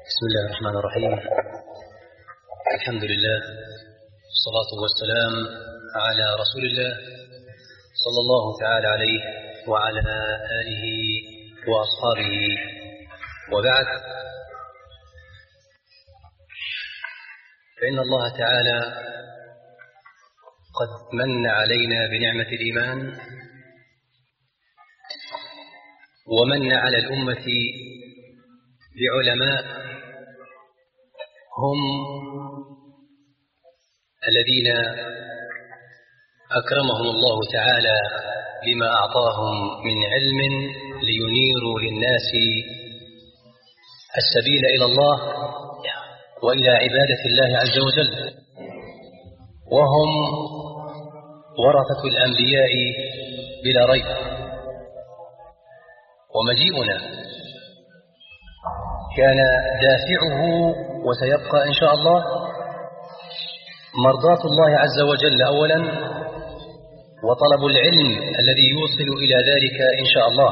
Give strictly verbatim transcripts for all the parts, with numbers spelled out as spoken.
بسم الله الرحمن الرحيم. الحمد لله والصلاة والسلام على رسول الله صلى الله تعالى عليه وعلى آله وأصحابه، وبعد، فإن الله تعالى قد من علينا بنعمة الإيمان، ومن على الأمة بعلماء هم الذين أكرمهم الله تعالى بما أعطاهم من علم لينيروا للناس السبيل إلى الله وإلى عبادة الله عز وجل، وهم ورثة الأنبياء بلا ريب. ومجيئنا كان دافعه وسيبقى إن شاء الله مرضاة الله عز وجل أولا، وطلب العلم الذي يوصل إلى ذلك إن شاء الله.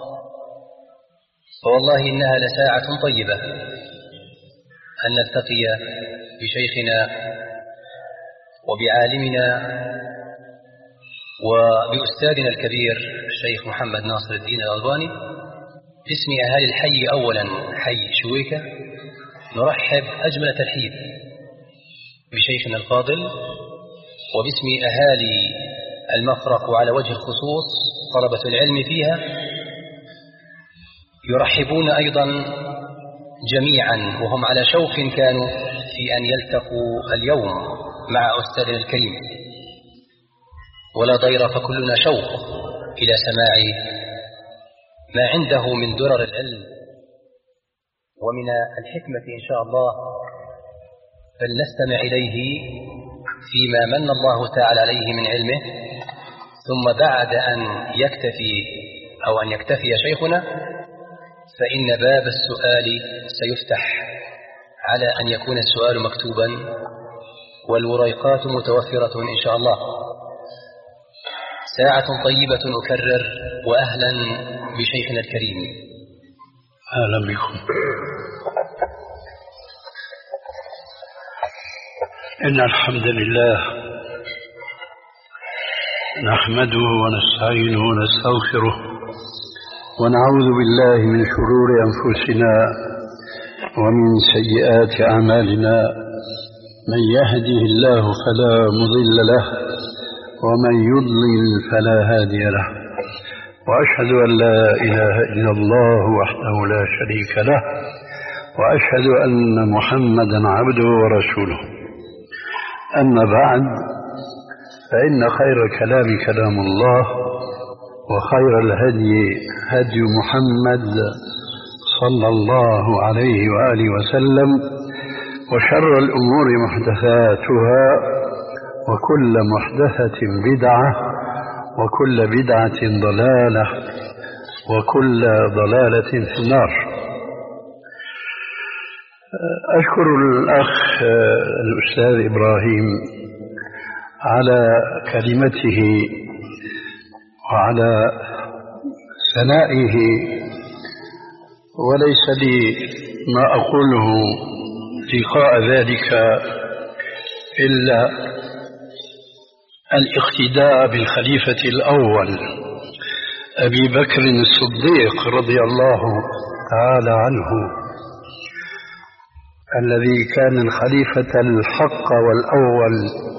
فوالله إنها لساعة طيبة أن نلتقي بشيخنا وبعالمنا وبأستاذنا الكبير الشيخ محمد ناصر الدين الألباني. باسم أهالي الحي أولا، حي شويكة، نرحب أجمل ترحيب بشيخنا الفاضل، وباسم أهالي المفرق وعلى وجه الخصوص طلبة العلم فيها يرحبون أيضا جميعا، وهم على شوق كانوا في أن يلتقوا اليوم مع أستاذنا الكريم، ولا ضير فكلنا شوق إلى سماع ما عنده من درر العلم ومن الحكمة إن شاء الله. فلنستمع إليه فيما من الله تعالى عليه من علمه، ثم بعد أن يكتفي أو أن يكتفي شيخنا فإن باب السؤال سيفتح على أن يكون السؤال مكتوبا والوريقات متوفرة إن شاء الله. ساعة طيبة أكرر، وأهلا بشيخنا الكريم. أهلا بكم. إن الحمد لله نحمده ونستعينه ونستغفره، ونعوذ بالله من شرور أنفسنا ومن سيئات أعمالنا. من يهده الله فلا مضل له، ومن يضلل فلا هادي له، وأشهد أن لا إله إلا الله وحده لا شريك له، وأشهد أن محمدا عبده ورسوله. أما بعد، فإن خير الكلام كلام الله، وخير الهدي هدي محمد صلى الله عليه وآله وسلم، وشر الأمور محدثاتها، وكل محدثة بدعة، وكل بدعة ضلالة، وكل ضلالة في النار. أشكر الأخ الأستاذ إبراهيم على كلمته وعلى ثنائه، وليس لي ما أقوله لقاء ذلك إلا الاقتداء بالخليفة الأول أبي بكر الصديق رضي الله تعالى عنه، الذي كان الخليفة الحق والأول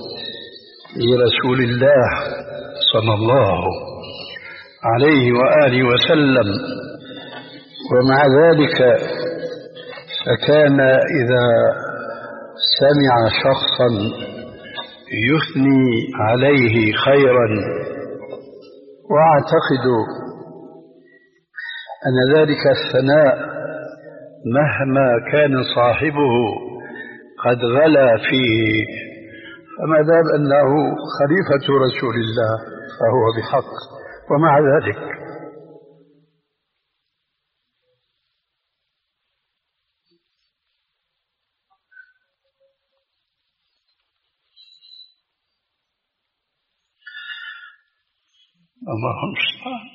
لرسول الله صلى الله عليه وآله وسلم. ومع ذلك فكان إذا سمع شخصا يثني عليه خيرا، وأعتقد أن ذلك الثناء مهما كان صاحبه قد غلا فيه، فما دام أنه خليفة رسول الله فهو بحق. ومع ذلك الله المستعان.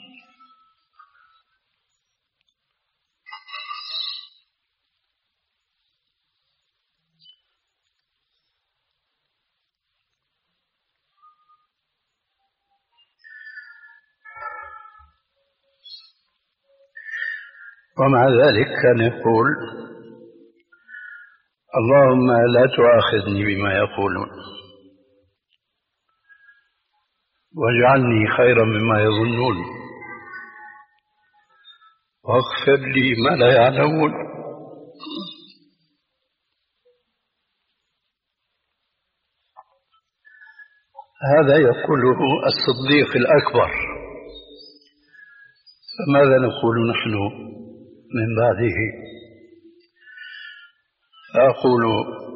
ومع ذلك كان يقول: اللهم لا تؤاخذني بما يقولون واجعلني خيرا مما يظنون واغفر لي ما لا يعلمون. هذا يقوله الصديق الأكبر، فماذا نقول نحن من بعده؟ أقول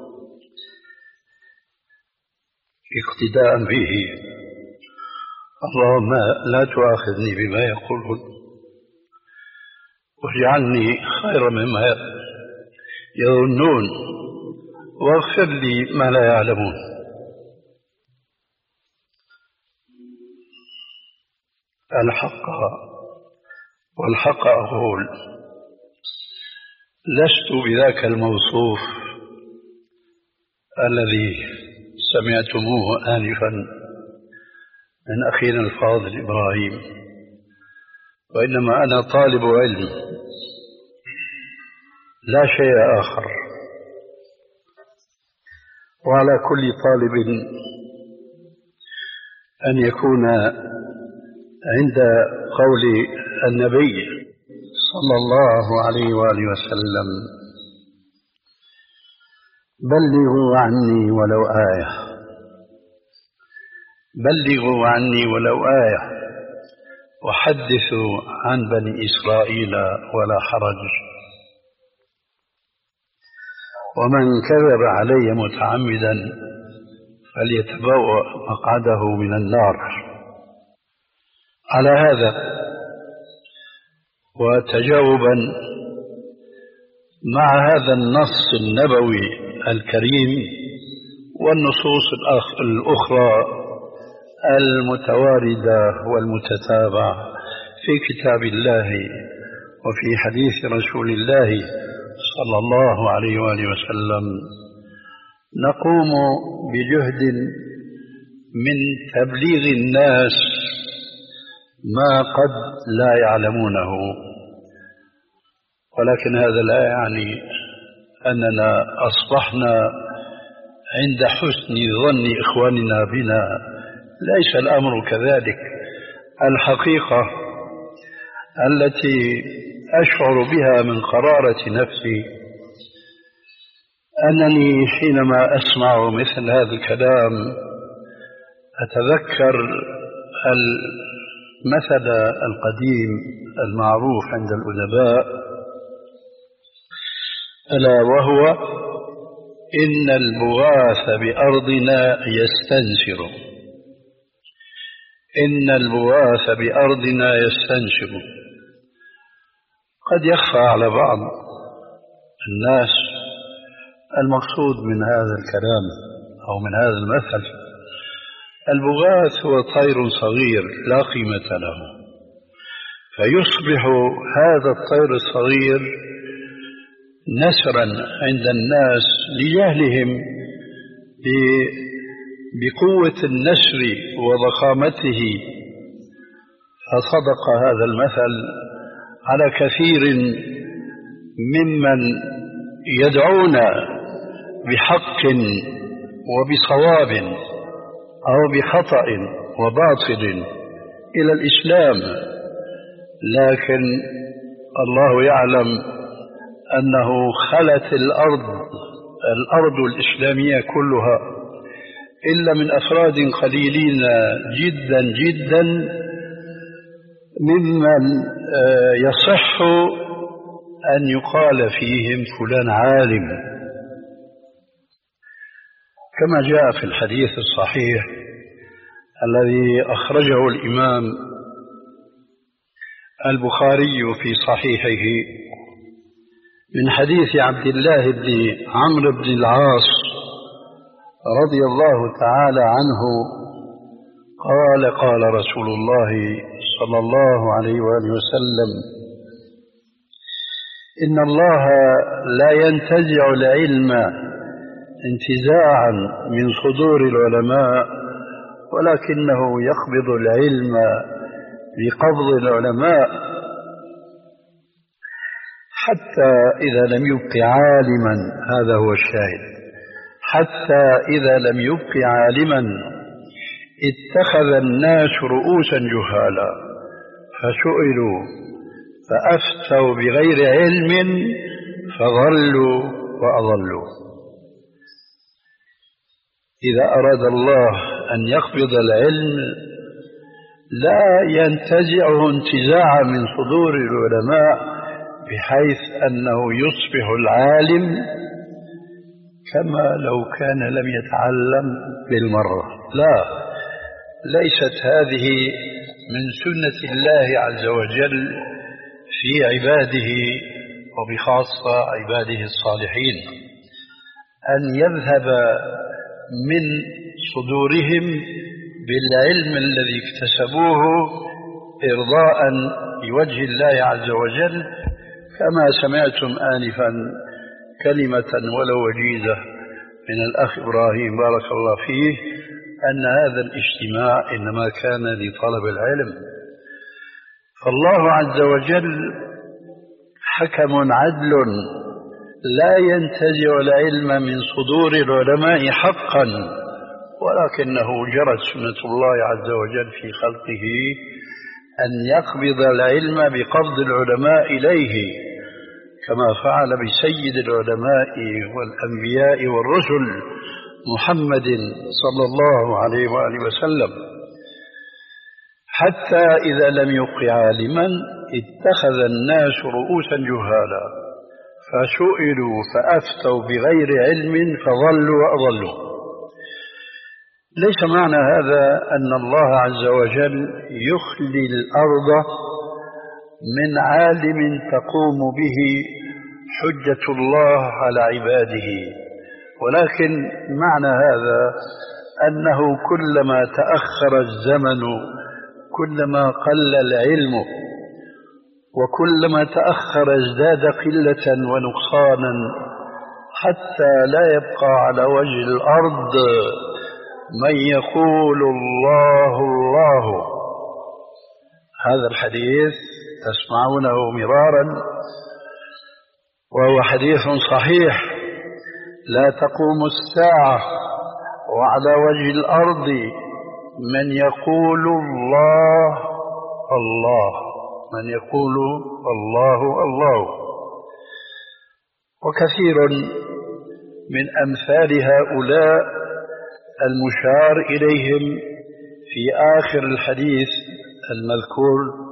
اقتداء به: اللهم لا تؤاخذني بما يقولون واجعلني خيرا مما يظنون واغفر لي ما لا يعلمون. الحق والحق أقول: لست بذاك الموصوف الذي سمعتموه آنفا من أخينا الفاضل إبراهيم، وإنما أنا طالب علم لا شيء آخر، وعلى كل طالب أن يكون عند قول النبي صلى الله عليه وآله وسلم: بلغوا عني ولو آية، بلغوا عني ولو آية وحدثوا عن بني إسرائيل ولا حرج. ومن كذب علي متعمدا فليتبوأ مقعده من النار. على هذا وتجاوبا مع هذا النص النبوي الكريم والنصوص الأخرى المتواردة والمتتابعة في كتاب الله وفي حديث رسول الله صلى الله عليه وآله وسلم، نقوم بجهد من تبليغ الناس ما قد لا يعلمونه، ولكن هذا لا يعني أننا أصبحنا عند حسن ظن إخواننا بنا، ليس الأمر كذلك. الحقيقة التي أشعر بها من قرارة نفسي أنني حينما أسمع مثل هذا الكلام أتذكر المثل القديم المعروف عند الأدباء، ألا وهو: إن البغاث بأرضنا يستنشر، إن البغاث بأرضنا يستنشر. قد يخفى على بعض الناس المقصود من هذا الكلام أو من هذا المثل. البغاث هو طير صغير لا قيمة له، فيصبح هذا الطير الصغير نسرا عند الناس لجهلهم بقوة النسر وضخامته. فصدق هذا المثل على كثير ممن يدعون بحق وبصواب أو بخطأ وباطل إلى الإسلام، لكن الله يعلم أنه خلت الأرض الأرض الإسلامية كلها إلا من أفراد قليلين جدا جدا ممن يصح أن يقال فيهم فلان عالم، كما جاء في الحديث الصحيح الذي أخرجه الإمام البخاري في صحيحه من حديث عبد الله بن عمرو بن العاص رضي الله تعالى عنه قال: قال رسول الله صلى الله عليه وآله وسلم: إن الله لا ينتزع العلم انتزاعا من صدور العلماء، ولكنه يقبض العلم بقبض العلماء. حتى إذا لم يبق عالما، هذا هو الشاهد، حتى إذا لم يبق عالما اتخذ الناس رؤوسا جهالا فسئلوا فأفتوا بغير علم فضلوا وأضلوا. إذا أراد الله أن يقبض العلم لا ينتزعه انتزاعا من صدور العلماء بحيث أنه يصبح العالم كما لو كان لم يتعلم بالمرة. لا، ليست هذه من سنة الله عز وجل في عباده وبخاصة عباده الصالحين، أن يذهب من صدورهم بالعلم الذي اكتسبوه إرضاء لوجه الله عز وجل، كما سمعتم آنفا كلمة ولو وجيزة من الأخ إبراهيم بارك الله فيه أن هذا الاجتماع إنما كان لطلب العلم. فالله عز وجل حكم عدل لا ينتزع العلم من صدور العلماء حقا، ولكنه جرت سنة الله عز وجل في خلقه أن يقبض العلم بقبض العلماء إليه، كما فعل بسيد العلماء والأنبياء والرسل محمد صلى الله عليه وآله وسلم. حتى إذا لم يبق عالما اتخذ الناس رؤوسا جهالا فسئلوا فأفتوا بغير علم فضلوا وأضلوا. ليس معنى هذا أن الله عز وجل يخلي الأرض من عالم تقوم به حجة الله على عباده، ولكن معنى هذا أنه كلما تأخر الزمن كلما قل العلم، وكلما تأخر ازداد قلة ونقصانا، حتى لا يبقى على وجه الأرض من يقول الله الله. هذا الحديث تسمعونه مرارا وهو حديث صحيح: لا تقوم الساعة وعلى وجه الأرض من يقول الله الله، من يقول الله الله. وكثير من أمثال هؤلاء المشار إليهم في آخر الحديث المذكور: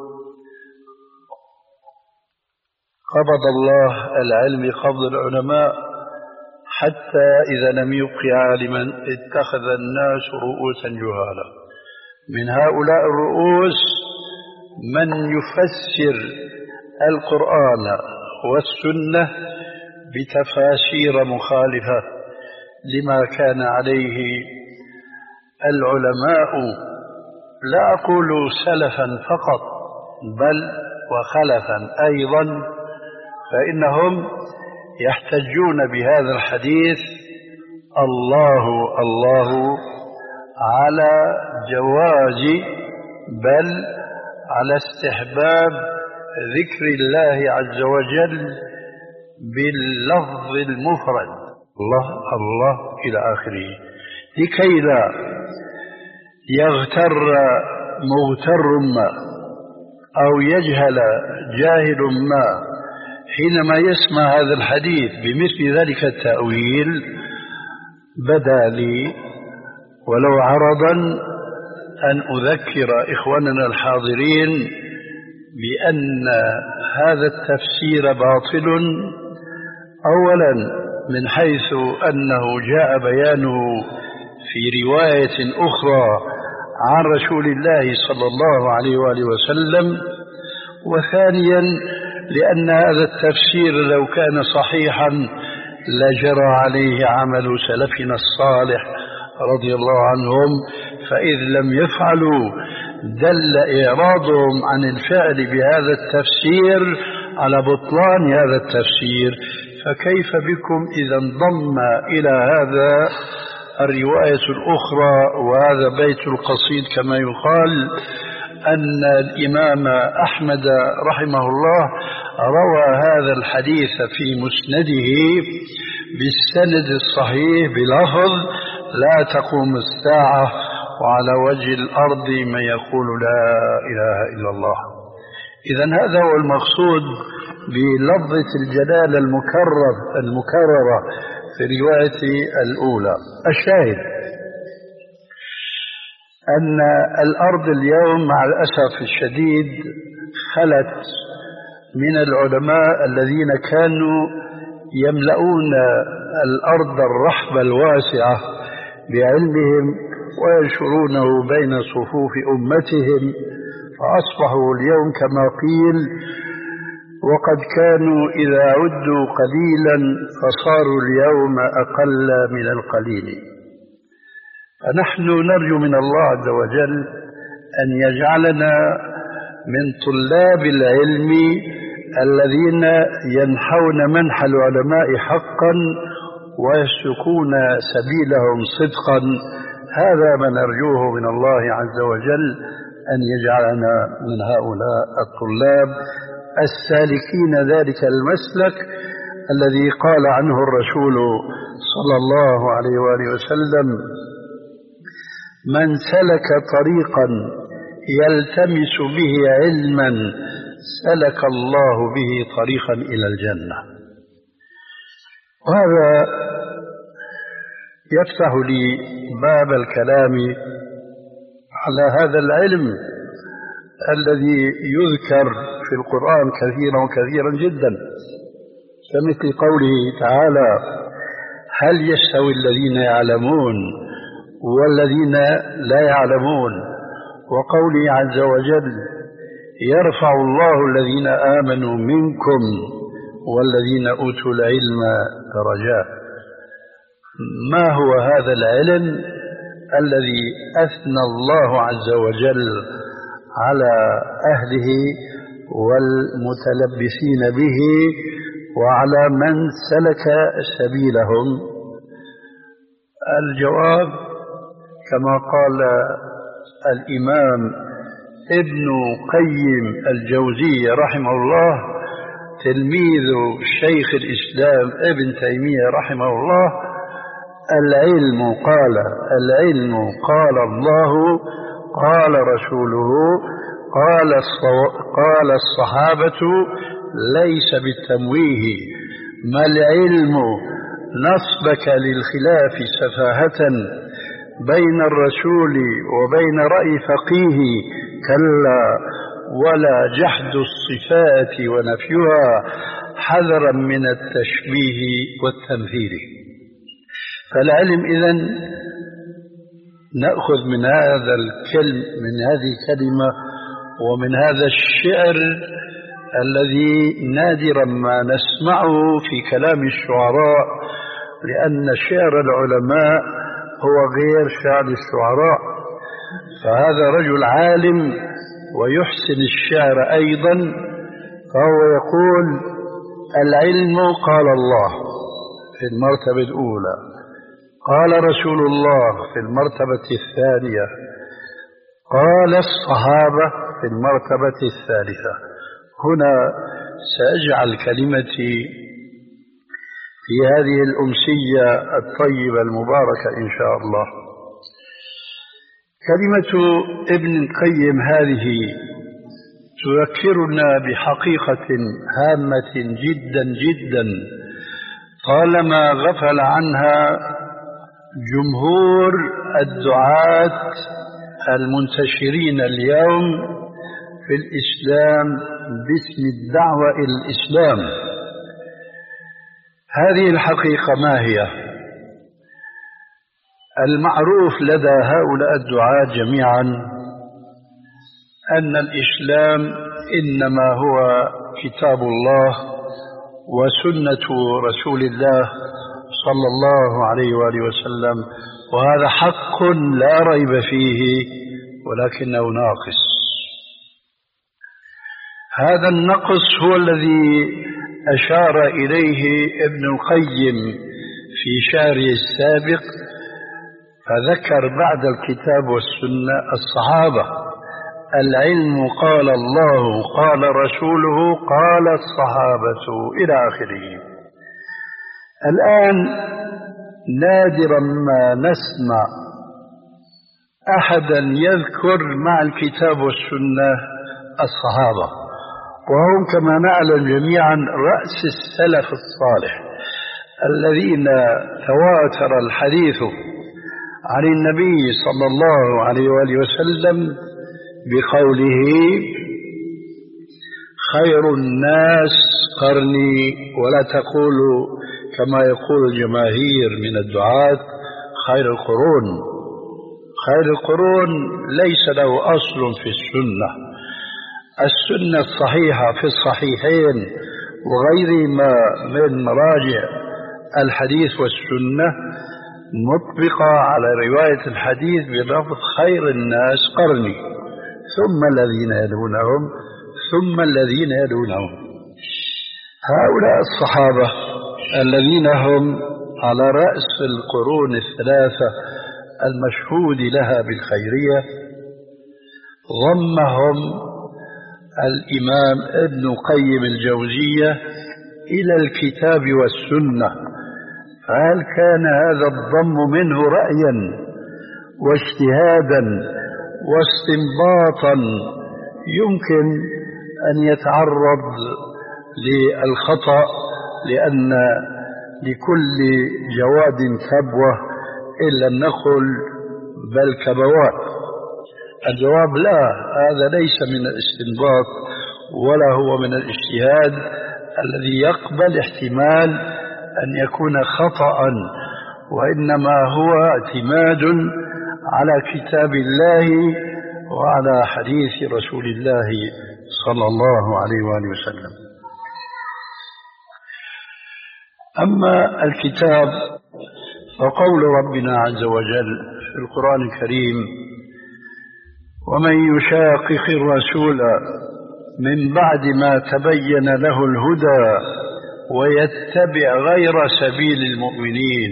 قبض الله العلم قبض العلماء حتى إذا لم يبق عالما اتخذ الناس رؤوسا جهالا. من هؤلاء الرؤوس من يفسر القرآن والسنة بتفاسير مخالفة لما كان عليه العلماء، لا أقول سلفا فقط بل وخلفا أيضا، فإنهم يحتجون بهذا الحديث الله الله على جواز بل على استحباب ذكر الله عز وجل باللفظ المفرد الله الله إلى آخره، لكي لا يغتر مغتر ما أو يجهل جاهل ما حينما يسمع هذا الحديث بمثل ذلك التأويل. بدا لي ولو عرضا أن أذكر إخواننا الحاضرين بأن هذا التفسير باطل، أولا من حيث أنه جاء بيانه في رواية أخرى عن رسول الله صلى الله عليه وآله وسلم، وثانيا لأن هذا التفسير لو كان صحيحا لجرى عليه عمل سلفنا الصالح رضي الله عنهم، فإذ لم يفعلوا دل إعراضهم عن الفعل بهذا التفسير على بطلان هذا التفسير. فكيف بكم إذا انضم إلى هذا الرواية الأخرى وهذا بيت القصيد كما يقال، أن الإمام أحمد رحمه الله روى هذا الحديث في مسنده بالسند الصحيح بلفظ لا تقوم الساعة وعلى وجه الأرض من يقول لا إله إلا الله. إذن هذا هو المقصود بلفظة الجلالة المكرر المكررة في الرواية الأولى. الشاهد أن الأرض اليوم مع الأسف الشديد خلت من العلماء الذين كانوا يملؤون الأرض الرحبة الواسعة بعلمهم وينشرونه بين صفوف أمتهم، فأصبحوا اليوم كما قيل وقد كانوا إذا عدوا قليلا فصاروا اليوم أقل من القليل. فنحن نرجو من الله عز وجل أن يجعلنا من طلاب العلم الذين ينحون منح العلماء حقا ويسلكون سبيلهم صدقا. هذا ما نرجوه من الله عز وجل، أن يجعلنا من هؤلاء الطلاب السالكين ذلك المسلك الذي قال عنه الرسول صلى الله عليه وآله وسلم: من سلك طريقا يلتمس به علما سلك الله به طريقا إلى الجنة. وهذا يفتح لي باب الكلام على هذا العلم الذي يذكر في القرآن كثيرا وكثيرا جدا، كمثل قوله تعالى: هل يستوي الذين يعلمون والذين لا يعلمون، وقوله عز وجل: يرفع الله الذين آمنوا منكم والذين أوتوا العلم درجات. ما هو هذا العلم الذي أثنى الله عز وجل على أهله والمتلبسين به وعلى من سلك سبيلهم؟ الجواب كما قال الإمام ابن قيم الجوزية رحمه الله تلميذ شيخ الإسلام ابن تيمية رحمه الله: العلم قال العلم قال الله قال رسوله قال قال الصحابة ليس بالتمويه. ما العلم نصبك للخلاف سفاهة بين الرسول وبين رأي فقيه، كلا، ولا جحد الصفات ونفيها حذرا من التشبيه والتمثيل. فالعلم إذن نأخذ من هذا الكلم من هذه الكلمة ومن هذا الشعر الذي نادرا ما نسمعه في كلام الشعراء، لأن شعر العلماء هو غير شعر الشعراء. فهذا رجل عالم ويحسن الشعر أيضا، فهو يقول: العلم قال الله في المرتبة الأولى، قال رسول الله في المرتبة الثانية، قال الصحابة في المرتبة الثالثة. هنا سأجعل كلمتي في هذه الأمسية الطيبة المباركة إن شاء الله. كلمة ابن القيم هذه تذكرنا بحقيقة هامة جدا جدا طالما غفل عنها جمهور الدعاة المنتشرين اليوم في الإسلام باسم الدعوة إلى الإسلام. هذه الحقيقة ما هي؟ المعروف لدى هؤلاء الدعاة جميعا أن الإسلام إنما هو كتاب الله وسنة رسول الله صلى الله عليه وآله وسلم، وهذا حق لا ريب فيه، ولكنه ناقص. هذا النقص هو الذي أشار إليه ابن القيم في شعره السابق، فذكر بعد الكتاب والسنة الصحابة العلم قال الله قال رسوله قال الصحابة إلى آخره. الآن نادرا ما نسمع أحدا يذكر مع الكتاب والسنة الصحابة، وهم كما نعلم جميعا رأس السلف الصالح الذين تواتر الحديث عن النبي صلى الله عليه وآله وسلم بقوله خير الناس قرني، ولا تقولوا كما يقول الجماهير من الدعاة خير القرون. خير القرون ليس له أصل في السنة. السنة الصحيحة في الصحيحين وغيرهما من مراجع الحديث والسنة مطبقة على رواية الحديث بلفظ خير الناس قرني، ثم الذين يلونهم ثم الذين يلونهم. هؤلاء الصحابة الذين هم على رأس القرون الثلاثة المشهود لها بالخيرية ضمهم الإمام ابن قيم الجوزية إلى الكتاب والسنة. فهل كان هذا الضم منه رأيا واجتهادا واستنباطا يمكن أن يتعرض للخطأ، لأن لكل جواد كبوة إن لم نقل بل كبوات؟ الجواب لا، هذا ليس من الاستنباط ولا هو من الاجتهاد الذي يقبل احتمال أن يكون خطأ، وإنما هو اعتماد على كتاب الله وعلى حديث رسول الله صلى الله عليه وآله وسلم. أما الكتاب فقول ربنا عز وجل في القرآن الكريم ومن يشاقق الرسول من بعد ما تبين له الهدى ويتبع غير سبيل المؤمنين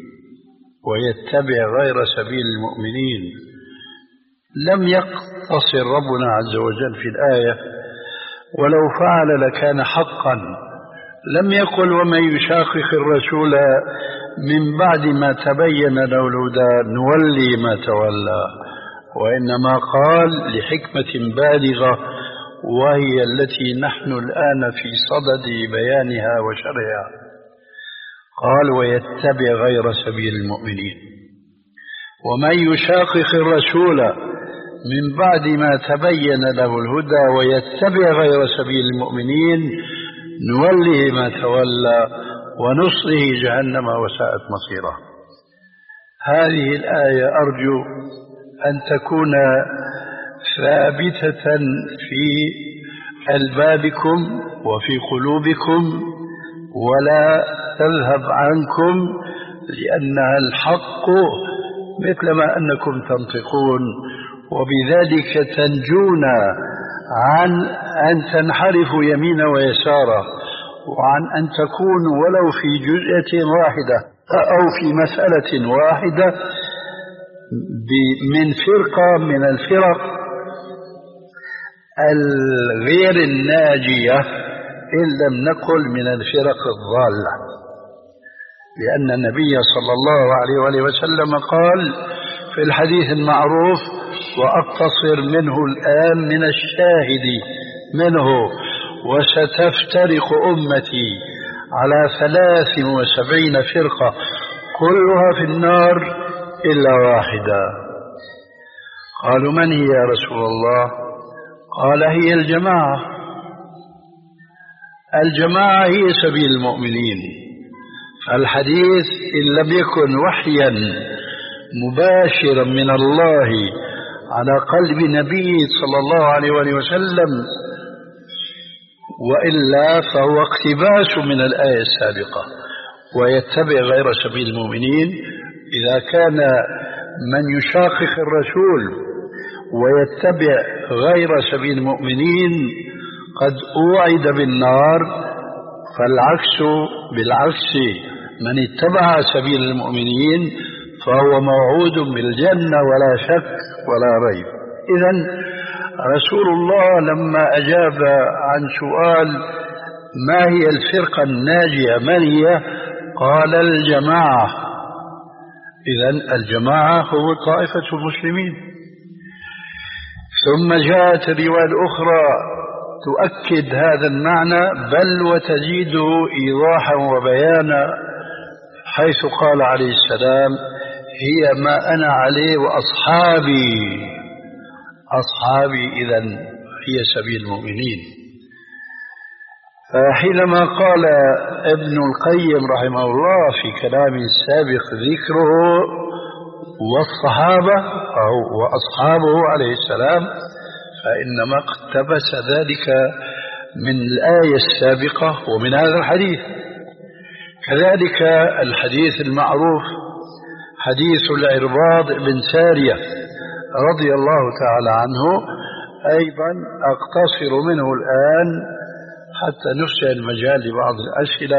ويتبع غير سبيل المؤمنين لم يقتصر ربنا عز وجل في الآية ولو فعل لكان حقا. لم يقل ومن يشاقق الرسول من بعد ما تبين له الهدى نولي ما تولى، وإنما قال لحكمة بالغة وهي التي نحن الآن في صدد بيانها وشرحها. قال ويتبع غير سبيل المؤمنين. ومن يشاقق الرسول من بعد ما تبين له الهدى ويتبع غير سبيل المؤمنين نوله ما تولى ونصله جهنم وساءت مصيره. هذه الآية أرجو أن تكون ثابتة في ألبابكم وفي قلوبكم ولا تذهب عنكم، لأنها الحق مثلما أنكم تنطقون، وبذلك تنجون عن أن تنحرفوا يمينا ويسارا، وعن أن تكونوا ولو في جزئية واحدة أو في مسألة واحدة من فرقة من الفرق الغير الناجية إن لم نقل من الفرق الضالة، لأن النبي صلى الله عليه وآله وسلم قال في الحديث المعروف وأقتصر منه الآن من الشاهد منه وستفترق أمتي على ثلاث وسبعين فرقة كلها في النار إلا واحدة. قالوا من هي يا رسول الله؟ قال هي الجماعة. الجماعة هي سبيل المؤمنين. فالحديث إن لم يكن وحيا مباشرا من الله على قلب نبي صلى الله عليه وآله وسلم وإلا فهو اقتباس من الآية السابقة ويتبع غير سبيل المؤمنين. إذا كان من يشاقق الرسول ويتبع غير سبيل المؤمنين قد أوعد بالنار، فالعكس بالعكس، من اتبع سبيل المؤمنين فهو موعود بالجنة ولا شك ولا ريب. إذن رسول الله لما أجاب عن سؤال ما هي الفرقة الناجية من هي؟ قال الجماعة. إذن الجماعة هو طائفة المسلمين. ثم جاءت الرواية الأخرى تؤكد هذا المعنى بل وتزيده إيضاحا وبيانا، حيث قال عليه السلام هي ما أنا عليه وأصحابي. أصحابي إذن هي سبيل المؤمنين. فحينما قال ابن القيم رحمه الله في كلامه السابق ذكره والصحابة أو وأصحابه عليه السلام، فإنما اقتبس ذلك من الآية السابقة ومن هذا الحديث. كذلك الحديث المعروف حديث العرباض بن سارية رضي الله تعالى عنه، أيضا أقتصر منه الآن حتى نفسح المجال لبعض الأسئلة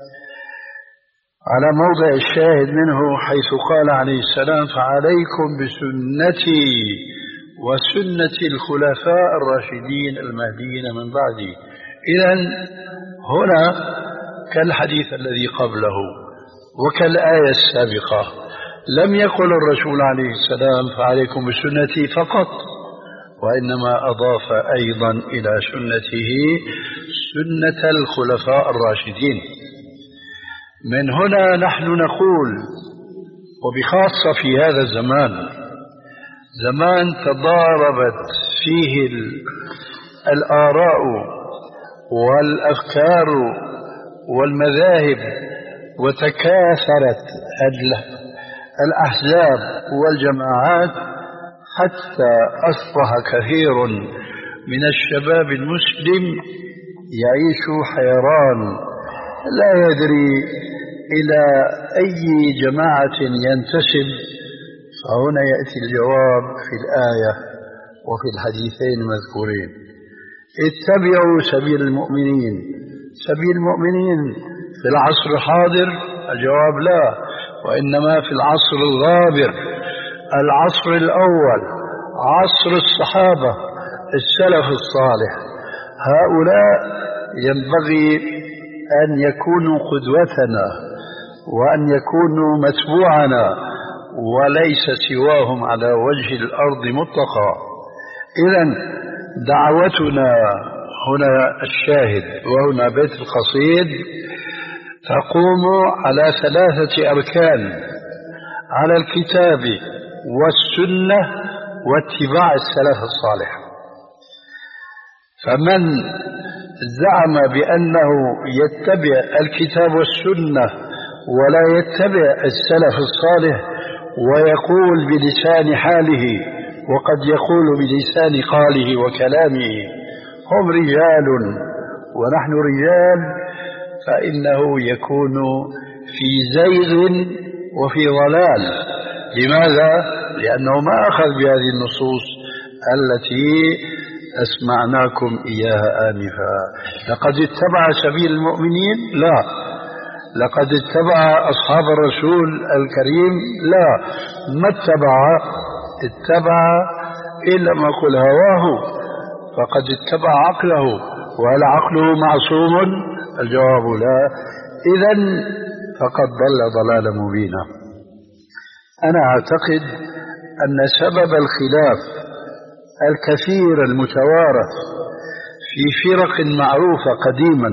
على موضع الشاهد منه، حيث قال عليه السلام فعليكم بسنتي وسنة الخلفاء الراشدين المهديين من بعدي. إذن هنا كالحديث الذي قبله وكالآية السابقة لم يقل الرسول عليه السلام فعليكم بسنتي فقط، وإنما أضاف أيضا إلى سنته سنة الخلفاء الراشدين. من هنا نحن نقول، وبخاصة في هذا الزمان، زمان تضاربت فيه الآراء والأفكار والمذاهب وتكاثرت الأحزاب والجماعات، حتى أصبح كثير من الشباب المسلم يعيش حيران لا يدري إلى أي جماعة ينتسب. فهنا يأتي الجواب في الآية وفي الحديثين المذكورين: اتبعوا سبيل المؤمنين. سبيل المؤمنين في العصر الحاضر؟ الجواب لا، وإنما في العصر الغابر، العصر الأول، عصر الصحابة السلف الصالح. هؤلاء ينبغي أن يكونوا قدوتنا وأن يكونوا متبوعنا، وليس سواهم على وجه الأرض مطلقا. إذن دعوتنا هنا الشاهد وهنا بيت القصيد تقوم على ثلاثة أركان: على الكتاب والسنة واتباع السلف الصالح. فمن زعم بأنه يتبع الكتاب والسنة ولا يتبع السلف الصالح ويقول بلسان حاله وقد يقول بلسان قاله وكلامه هم رجال ونحن رجال، فإنه يكون في زيغ وفي ضلال. لماذا؟ لأنه ما أخذ بهذه النصوص التي أسمعناكم إياها آنفا. لقد اتبع سبيل المؤمنين؟ لا. لقد اتبع أصحاب الرسول الكريم؟ لا. ما اتبع اتبع إلا ما قل هواه، فقد اتبع عقله. وهل عقله معصوم؟ الجواب لا. إذن فقد ضل ضلالا مبينا. أنا أعتقد أن سبب الخلاف الكثير المتوارث في فرق معروفة قديما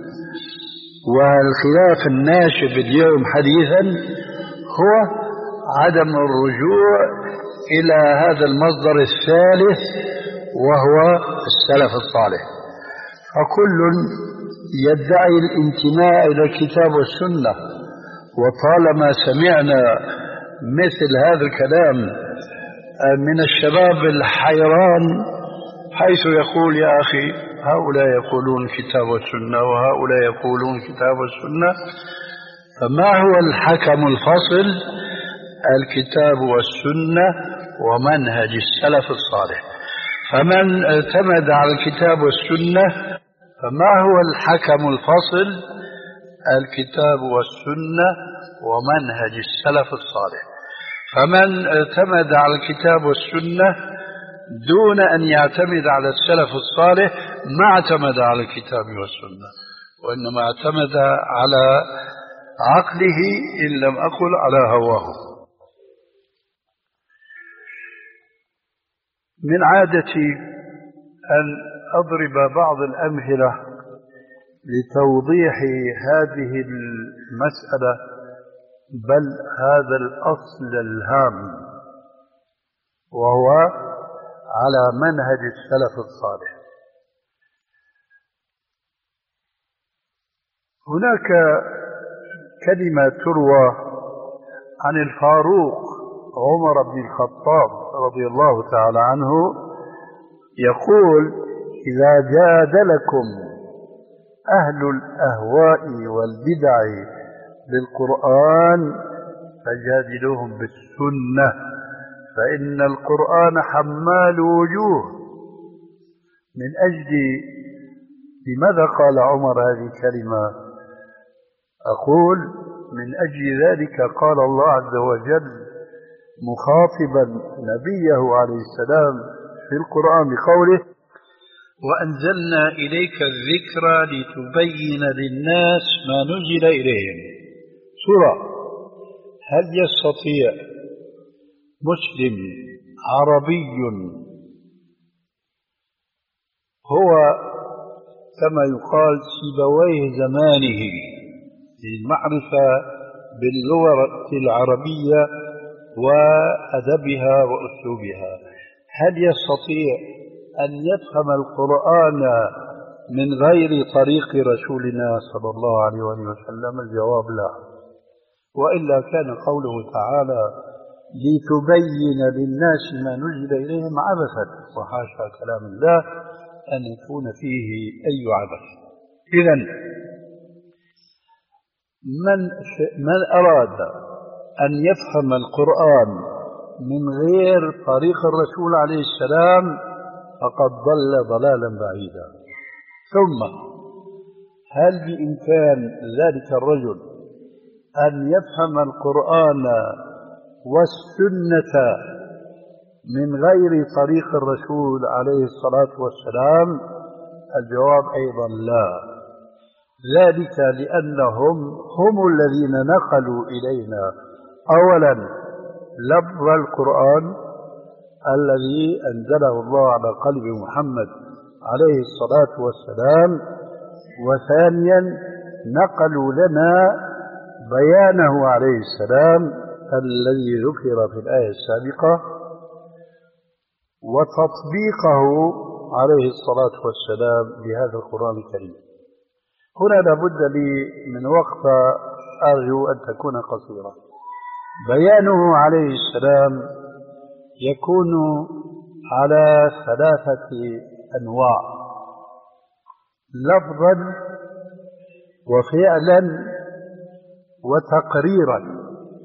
والخلاف الناشب اليوم حديثا هو عدم الرجوع إلى هذا المصدر الثالث وهو السلف الصالح. فكل يدعي الانتماء إلى الكتاب والسنة، وطالما سمعنا مثل هذا الكلام من الشباب الحيران حيث يقول يا أخي هؤلاء يقولون كتاب والسنة وهؤلاء يقولون كتاب والسنة، فما هو الحكم الفصل؟ الكتاب والسنة ومنهج السلف الصالح. فمن اعتمد على الكتاب والسنة فما هو الحكم الفصل؟ الكتاب والسنة ومنهج السلف الصالح. فمن اعتمد على الكتاب والسنة دون أن يعتمد على السلف الصالح ما اعتمد على الكتاب والسنة، وإنما اعتمد على عقله إن لم أقل على هواه. من عادتي أن أضرب بعض الأمثلة لتوضيح هذه المسألة، بل هذا الأصل الهام، وهو على منهج السلف الصالح. هناك كلمة تروى عن الفاروق عمر بن الخطاب رضي الله تعالى عنه، يقول: إذا جادلكم أهل الأهواء والبدع بالقرآن فجادلوهم بالسنة، فإن القرآن حمال وجوه. من أجل لماذا قال عمر هذه الكلمة؟ أقول من أجل ذلك قال الله عز وجل مخاطبا نبيه عليه السلام في القرآن بقوله: وأنزلنا إليك الذكر لتبين للناس ما نزل إليهم. سورة: هل يستطيع مسلم عربي هو كما يقال سيبويه زمانه للمعرفة باللغة العربية وأدبها وأسلوبها، هل يستطيع أن يفهم القرآن من غير طريق رسولنا صلى الله عليه وسلم؟ الجواب لا. وإلا كان قوله تعالى لتبين للناس ما نزل إليهم عبثا، وحاشا كلام الله أن يكون فيه أي عبث. إذن من, من أراد أن يفهم القرآن من غير طريق الرسول عليه السلام فقد ضل ضلالا بعيدا. ثم هل بإمكان ذلك الرجل أن يفهم القرآن والسنة من غير طريق الرسول عليه الصلاة والسلام؟ الجواب أيضا لا. ذلك لأنهم هم الذين نقلوا إلينا أولا لفظ القرآن الذي أنزله الله على قلب محمد عليه الصلاة والسلام، وثانيا نقلوا لنا بيانه عليه السلام الذي ذكر في الآية السابقة، وتطبيقه عليه الصلاة والسلام بهذا القرآن الكريم. هنا لابد لي من وقفة أرجو أن تكون قصيرة. بيانه عليه السلام يكون على ثلاثة أنواع: لفظا وفعلا وتقريرا.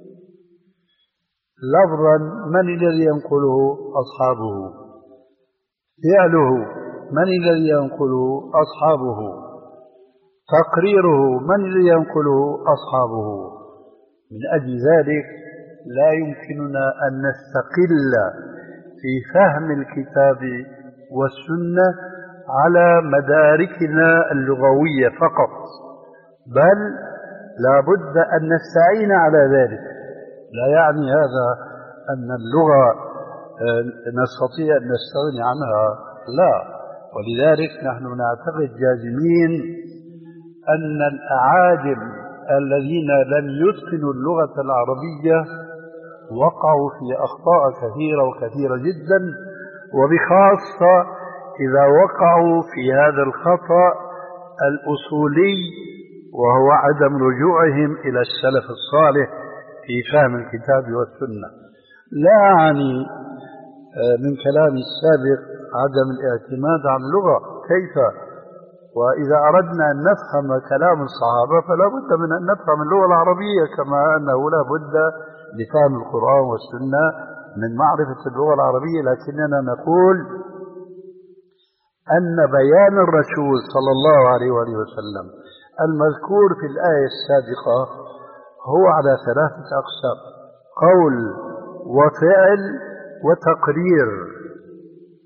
لفظا من الذي ينقله؟ أصحابه. فعله من الذي ينقله؟ أصحابه. تقريره من الذي ينقله؟ أصحابه. من أجل ذلك لا يمكننا أن نستقل في فهم الكتاب والسنة على مداركنا اللغوية فقط، بل لا بد أن نستعين على ذلك. لا يعني هذا أن اللغة نستطيع أن نستغني عنها، لا. ولذلك نحن نعتقد جازمين أن الأعاجم الذين لم يتقنوا اللغة العربية وقعوا في أخطاء كثيرة وكثيرة جدا، وبخاصة إذا وقعوا في هذا الخطأ الأصولي وهو عدم رجوعهم إلى السلف الصالح في فهم الكتاب والسنة. لا أعني من كلامي السابق عدم الاعتماد على اللغة، كيف؟ وإذا أردنا أن نفهم كلام الصحابة فلا بد من أن نفهم اللغة العربية، كما أنه لا بد لفهم القرآن والسنة من معرفة اللغة العربية. لكننا نقول أن بيان الرسول صلى الله عليه وآله وسلم المذكور في الآية السابقة هو على ثلاثة أقسام: قول وفعل وتقرير.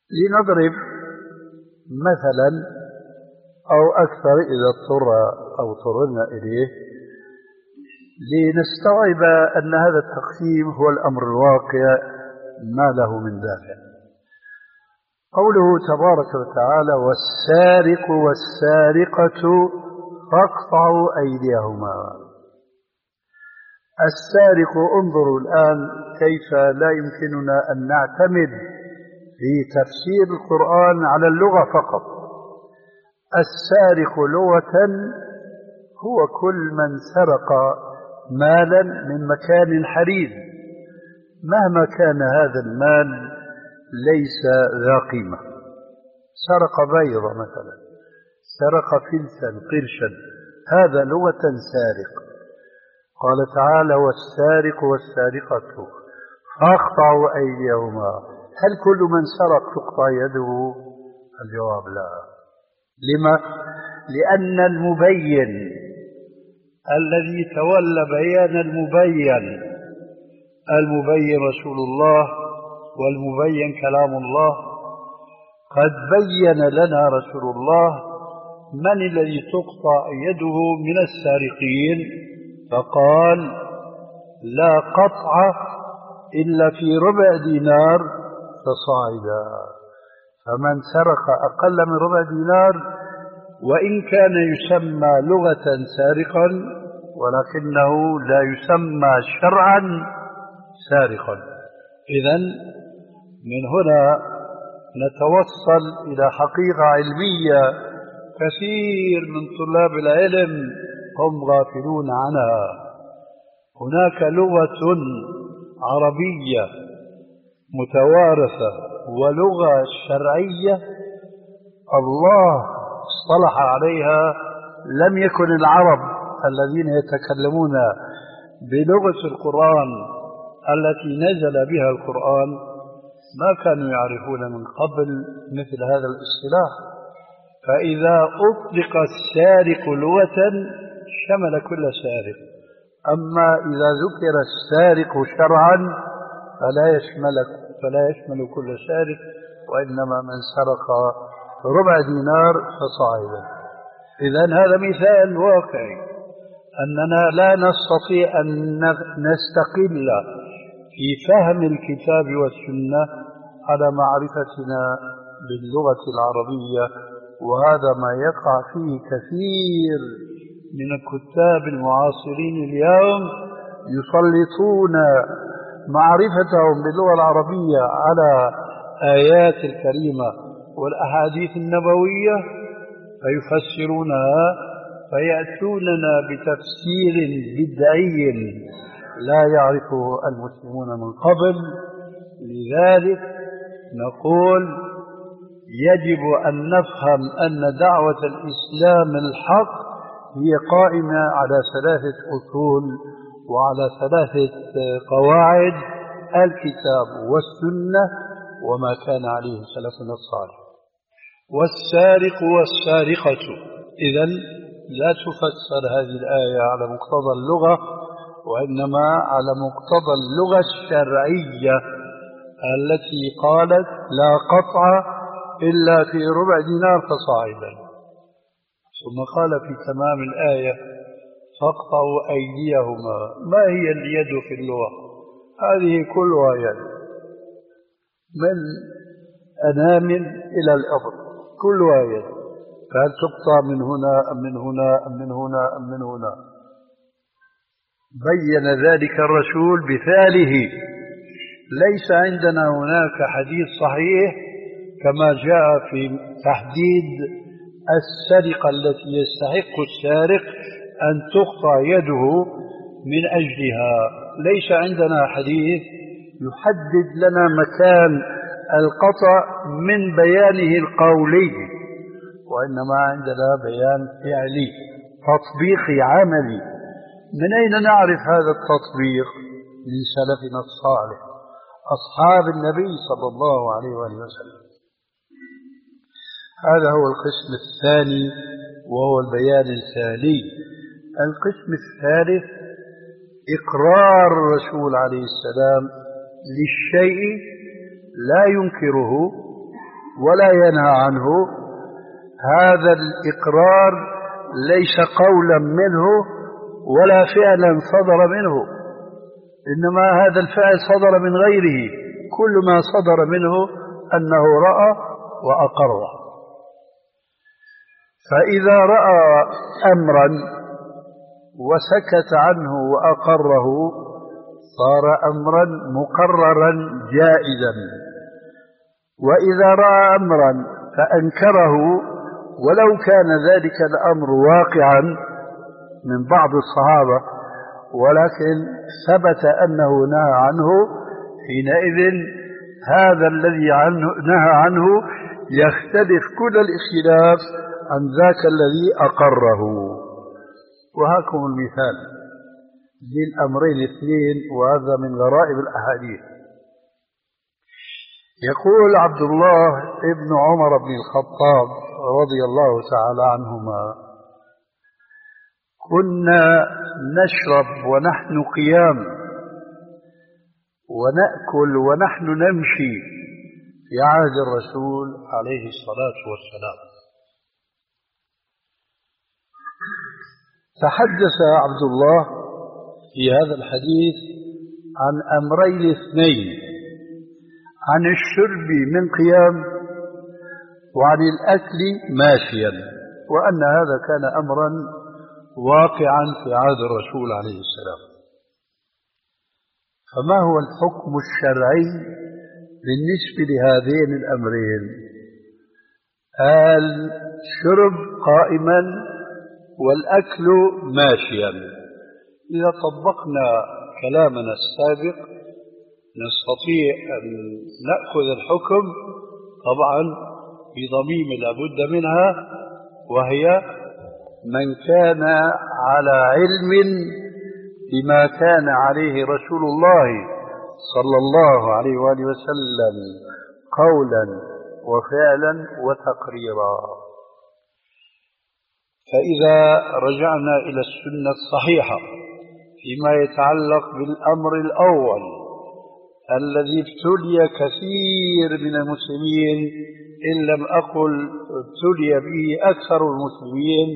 لنضرب مثلا أو أكثر إذا اضطر أو اضطررنا إليه لنستوعب أن هذا التقسيم هو الأمر الواقع ما له من دافع. قوله تبارك وتعالى: والسارق والسارقة فاقطعوا أيديهما. السارق، انظروا الآن كيف لا يمكننا أن نعتمد في تفسير القرآن على اللغة فقط. السارق لغة هو كل من سرق مالا من مكان حريز، مهما كان هذا المال ليس ذا قيمة. سرق بيضة مثلا، سرق فلسا قرشا، هذا لغة سارق. قال تعالى: والسارق والسارقة فاقطعوا أيديهما. هل كل من سرق تقطع يده؟ الجواب لا. لما؟ لأن المبين الذي تولى بيان المبين، المبين رسول الله والمبين كلام الله، قد بين لنا رسول الله من الذي تقطع يده من السارقين، فقال: لا قطع إلا في ربع دينار فصاعدا. فمن سرق أقل من ربع دينار وإن كان يسمى لغة سارقا ولكنه لا يسمى شرعا سارقا. إذن من هنا نتوصل إلى حقيقة علمية كثير من طلاب العلم هم غافلون عنها. هناك لغة عربية متوارثة ولغة شرعية الله اصطلح عليها. لم يكن العرب الذين يتكلمون بلغة القرآن التي نزل بها القرآن ما كانوا يعرفون من قبل مثل هذا الاصطلاح. فإذا أطلق السارق لغة شمل كل سارق، أما إذا ذكر السارق شرعا فلا يشمل فلا يشمل كل سارق، وإنما من سرق ربع دينار فصاعدا. إذن هذا مثال واقعي أننا لا نستطيع أن نستقل في فهم الكتاب والسنة على معرفتنا باللغة العربية، وهذا ما يقع فيه كثير من الكتاب المعاصرين اليوم، يسلطون معرفتهم باللغة العربية على آيات الكريمة والأحاديث النبوية فيفسرونها، فيأتوننا بتفسير بدعي لا يعرفه المسلمون من قبل. لذلك نقول يجب أن نفهم أن دعوة الإسلام الحق هي قائمة على ثلاثة أصول وعلى ثلاثة قواعد: الكتاب والسنة وما كان عليه سلفنا الصالح. والسارق والسارقة، إذن لا تفسر هذه الآية على مقتضى اللغة، وإنما على مقتضى اللغة الشرعية التي قالت: لا قطع إلا في ربع دينار فصاعدا. ثم قال في تمام الآية: فاقطعوا أيديهما. ما هي اليد في اللغة؟ هذه كلها يد، من أنامل إلى الأبط كلها يد، فهل تقطع من هنا أم من هنا أم من هنا أم من هنا؟ بين ذلك الرسول بفعله. ليس عندنا هناك حديث صحيح كما جاء في تحديد السرقة التي يستحق السارق أن تقطع يده من أجلها. ليس عندنا حديث يحدد لنا مكان القطع من بيانه القولي، وإنما عندنا بيان فعلي تطبيقي عملي. من أين نعرف هذا التطبيق؟ من سلفنا الصالح أصحاب النبي صلى الله عليه وآله وسلم. هذا هو القسم الثاني وهو البيان التالي. القسم الثالث إقرار الرسول عليه السلام للشيء لا ينكره ولا ينهى عنه، هذا الإقرار ليس قولا منه ولا فعلا صدر منه، إنما هذا الفعل صدر من غيره. كل ما صدر منه أنه رأى وأقر. فإذا رأى أمرا وسكت عنه وأقره صار أمرا مقررا جائزا، وإذا رأى أمرا فأنكره ولو كان ذلك الأمر واقعا من بعض الصحابة ولكن ثبت أنه نهى عنه، حينئذ هذا الذي عنه نهى عنه يختلف كل الاختلاف عن ذاك الذي أقره. وهاكم المثال للأمرين الاثنين، وهذا من غرائب الأحاديث. يقول عبد الله ابن عمر بن الخطاب رضي الله تعالى عنهما: كنا نشرب ونحن قيام ونأكل ونحن نمشي في عهد الرسول عليه الصلاة والسلام. تحدث عبد الله في هذا الحديث عن أمرين اثنين: عن الشرب من قيام وعن الأكل ماشيا، وأن هذا كان أمرا واقعا في عهد الرسول عليه السلام. فما هو الحكم الشرعي بالنسبة لهذين الأمرين؟ الشرب قائما والأكل ماشيا. إذا طبقنا كلامنا السابق نستطيع أن نأخذ الحكم طبعا بضميم لابد منها، وهي من كان على علم بما كان عليه رسول الله صلى الله عليه وآله وسلم قولا وفعلا وتقريرا. فإذا رجعنا إلى السنة الصحيحة فيما يتعلق بالأمر الأول الذي ابتلي كثير من المسلمين، إن لم أقل ابتلي به أكثر المسلمين،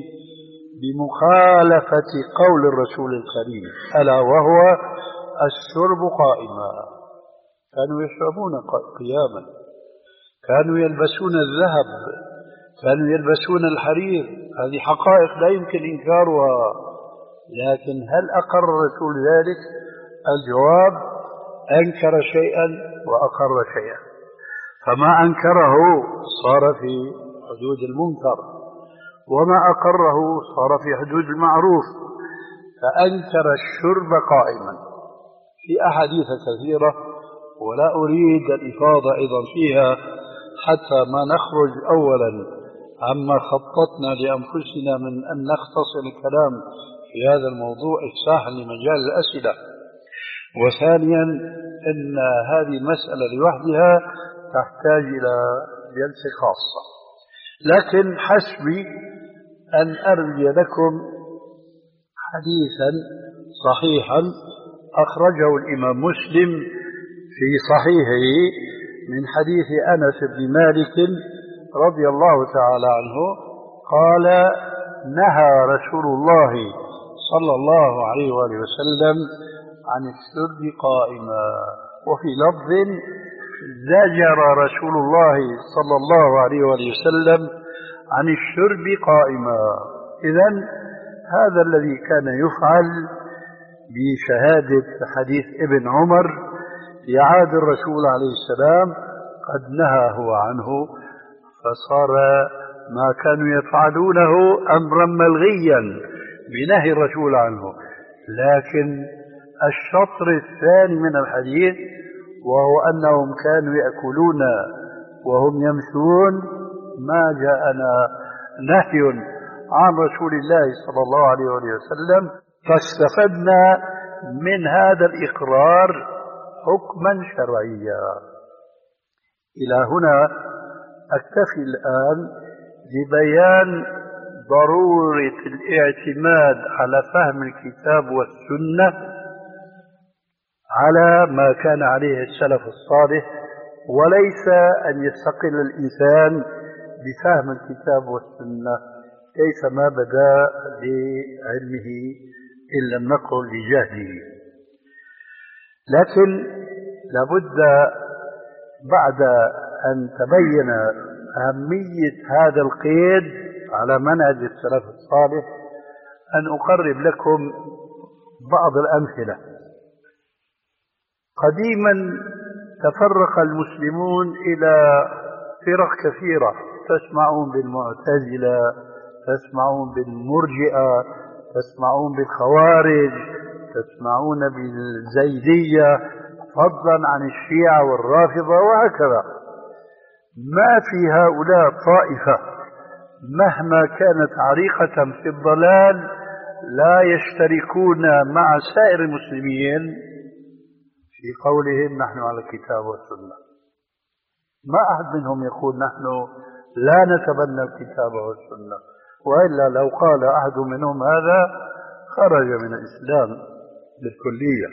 بمخالفة قول الرسول الكريم، ألا وهو الشرب قائما. كانوا يشربون قياما، كانوا يلبسون الذهب، كانوا يلبسون الحرير، هذه حقائق لا يمكن إنكارها. لكن هل أقر الرسول ذلك؟ الجواب: أنكر شيئا وأقر شيئا، فما أنكره صار في حدود المنكر، وما أقره صار في حدود المعروف. فأنكر الشرب قائما في أحاديث كثيرة، ولا أريد الإفاضة أيضا فيها حتى ما نخرج أولا عما خططنا لأنفسنا من أن نختصر الكلام في هذا الموضوع إفساحا لمجال الأسئلة، وثانيا أن هذه المسألة لوحدها تحتاج إلى جلسة خاصة. لكن حسبي أن أروي لكم حديثا صحيحا أخرجه الإمام مسلم في صحيحه من حديث أنس بن مالك رضي الله تعالى عنه قال: نهى رسول الله صلى الله عليه وآله وسلم عن الشرب قائما. وفي لفظ: زجر رسول الله صلى الله عليه وآله وسلم عن الشرب قائما. إذن هذا الذي كان يفعل بشهادة حديث ابن عمر في عهد الرسول عليه السلام قد نهى هو عنه، فصار ما كانوا يفعلونه أمرا ملغيا بنهي الرسول عنه. لكن الشطر الثاني من الحديث، وهو أنهم كانوا يأكلون وهم يمشون، ما جاءنا نهي عن رسول الله صلى الله عليه وسلم، فاستفدنا من هذا الإقرار حكما شرعيا. إلى هنا أكتفي الآن لبيان ضرورة الاعتماد على فهم الكتاب والسنة على ما كان عليه السلف الصالح وليس أن يستقل الإنسان بفهم الكتاب والسنة كيفما بدا لعلمه إن لم نقل لجهله. لكن لابد بعد أن تبين أهمية هذا القيد على منهج السلف الصالح أن أقرب لكم بعض الأمثلة. قديما تفرق المسلمون إلى فرق كثيرة، تسمعون بالمعتزلة، تسمعون بالمرجئة، تسمعون بالخوارج، تسمعون بالزيدية، فضلا عن الشيعة والرافضة وهكذا. ما في هؤلاء طائفة مهما كانت عريقة في الضلال لا يشتركون مع سائر المسلمين في قولهم نحن على الكتاب والسنة. ما أحد منهم يقول نحن لا نتبنى الكتاب والسنة، وإلا لو قال أحد منهم هذا خرج من الإسلام بالكلية.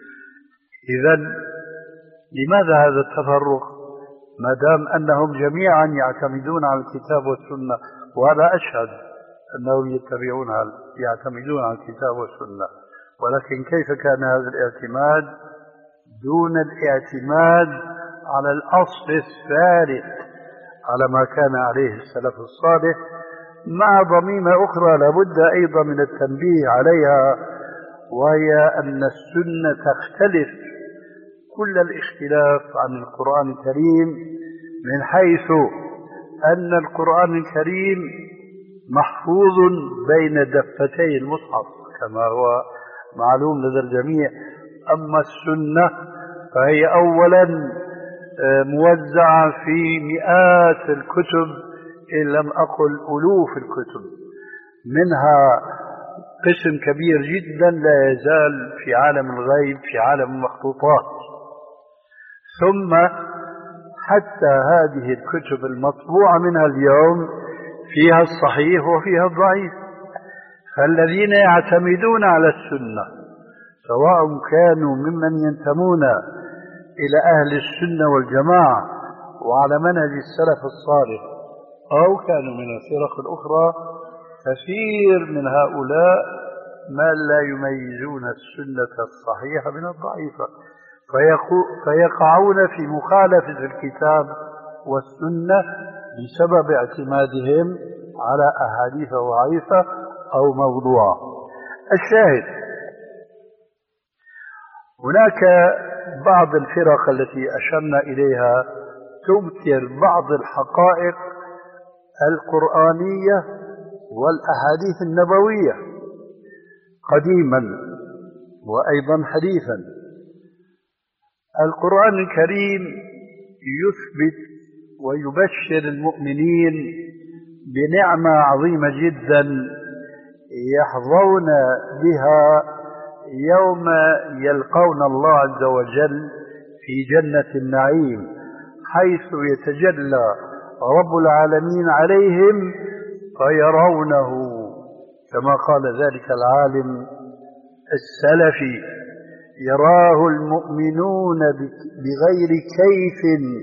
إذن لماذا هذا التفرق ما دام أنهم جميعا يعتمدون على الكتاب والسنة؟ وأنا أشهد أنهم يتبعون يعتمدون على الكتاب والسنة، ولكن كيف كان هذا الاعتماد دون الاعتماد على الأصل الثالث على ما كان عليه السلف الصالح، مع ضميمة أخرى لابد أيضا من التنبيه عليها، وهي أن السنة تختلف كل الاختلاف عن القرآن الكريم، من حيث أن القرآن الكريم محفوظ بين دفتي المصحف كما هو معلوم لدى الجميع. أما السنة فهي أولا موزعة في مئات الكتب إن لم أقل ألوف الكتب، منها قسم كبير جدا لا يزال في عالم الغيب في عالم المخطوطات. ثم حتى هذه الكتب المطبوعة منها اليوم فيها الصحيح وفيها الضعيف. فالذين يعتمدون على السنة سواء كانوا ممن ينتمون إلى أهل السنة والجماعة وعلى منهج السلف الصالح أو كانوا من الفرق الأخرى، كثير من هؤلاء ما لا يميزون السنة الصحيحة من الضعيفة، فيقعون في مخالفة الكتاب والسنة بسبب اعتمادهم على أحاديث ضعيفة أو موضوعة. الشاهد هناك بعض الفرق التي أشرنا إليها تنكر بعض الحقائق القرآنية والأحاديث النبوية قديما وأيضا حديثا. القرآن الكريم يثبت ويبشر المؤمنين بنعمة عظيمة جدا يحظون بها يوم يلقون الله عز وجل في جنة النعيم، حيث يتجلى رب العالمين عليهم فيرونه كما قال ذلك العالم السلفي: يراه المؤمنون بغير كيف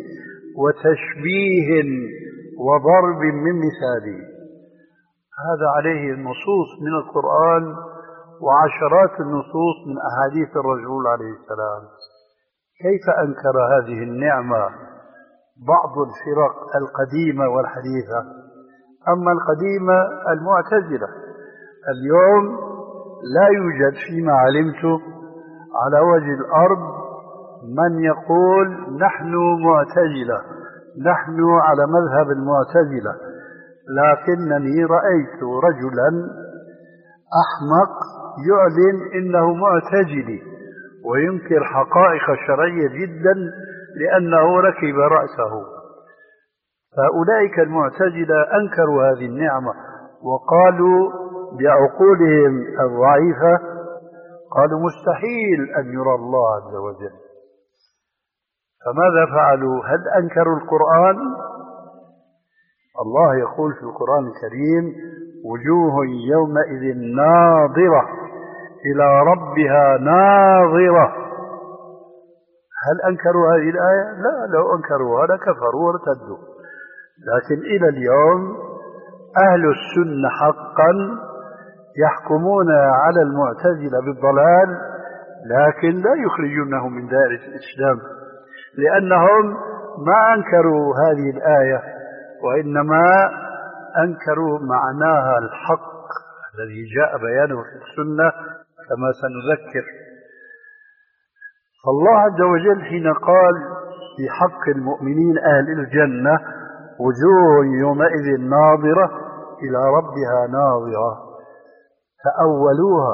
وتشبيه وضرب من مثاله. هذا عليه النصوص من القرآن وعشرات النصوص من أحاديث الرسول عليه السلام. كيف أنكر هذه النعمة بعض الفرق القديمة والحديثة؟ أما القديمة المعتزلة اليوم لا يوجد فيما علمت على وجه الأرض من يقول نحن معتزلة، نحن على مذهب المعتزلة، لكنني رأيت رجلا أحمق يعلن إنه معتزلي وينكر حقائق شرعية جدا لأنه ركب رأسه. فأولئك المعتزلة أنكروا هذه النعمة وقالوا بعقولهم الضعيفة، قالوا مستحيل أن يرى الله عز وجل. فماذا فعلوا؟ هل أنكروا القرآن؟ الله يقول في القرآن الكريم: وجوه يومئذ ناظرة إلى ربها ناظرة. هل أنكروا هذه الآية؟ لا، لو أنكروها لكفروا وارتدوا. لكن إلى اليوم أهل السنة حقا يحكمون على المعتزلة بالضلال، لكن لا يخرجونهم من دائرة الإسلام، لأنهم ما أنكروا هذه الآية، وإنما أنكروا معناها الحق الذي جاء بيانه في السنة كما سنذكر. فالله عز وجل حين قال في حق المؤمنين أهل الجنة وجوه يومئذ ناظرة إلى ربها ناظرة، تأولوها